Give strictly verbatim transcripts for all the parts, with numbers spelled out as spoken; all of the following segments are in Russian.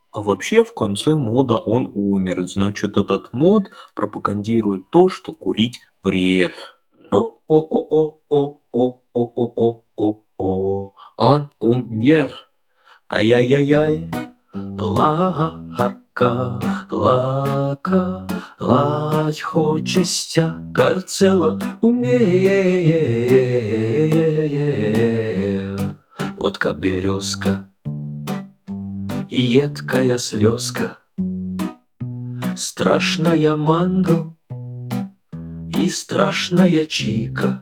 А вообще, в конце мода он умер. Значит, этот мод пропагандирует то, что курить вред. О, о, о, о, о, о, о, о, о, о, он умер. Ай-яй-яй-яй. Лака, лака, лать хочеться, карцела умеет. Водка березка, едкая слезка, страшная манго и страшная чика.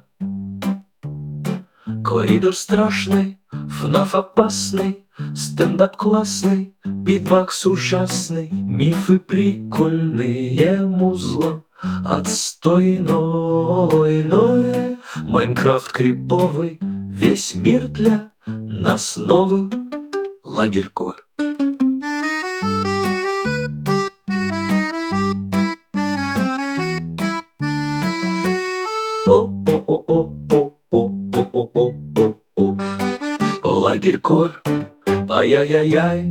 Коридор страшный, фнаф опасный, стендап классный, битбокс ужасный, мифы прикольные, музло отстойной, ной. Майнкрафт криповый, весь мир для нас новый. Лагерь кор. О-о-о-о-о-о-о-о-о-о. Лагерь кор. Ай-яй-яй-яй.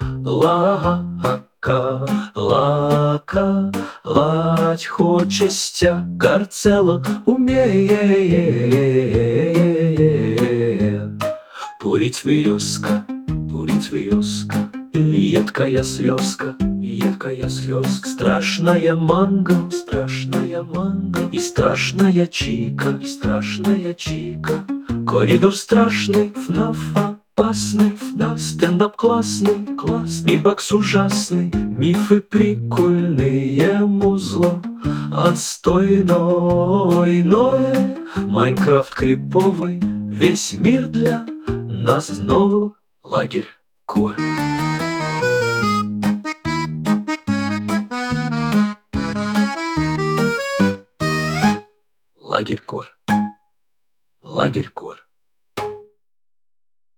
Лака, лака, лать хочеться, карцела умеет. Курить виоска, курить виоска, едкая слезка, едкая слезка, страшная манго, страшная манго, и страшная чика, и страшная чика. Коридор страшный, фнаф опасный, фнаф стендап классный, класс, битбокс ужасный, мифы прикольные, музло отстойной, ной. Майнкрафт криповый, весь мир для нас новый. Лагерь кор. Лагерь кор. Лагерь кор.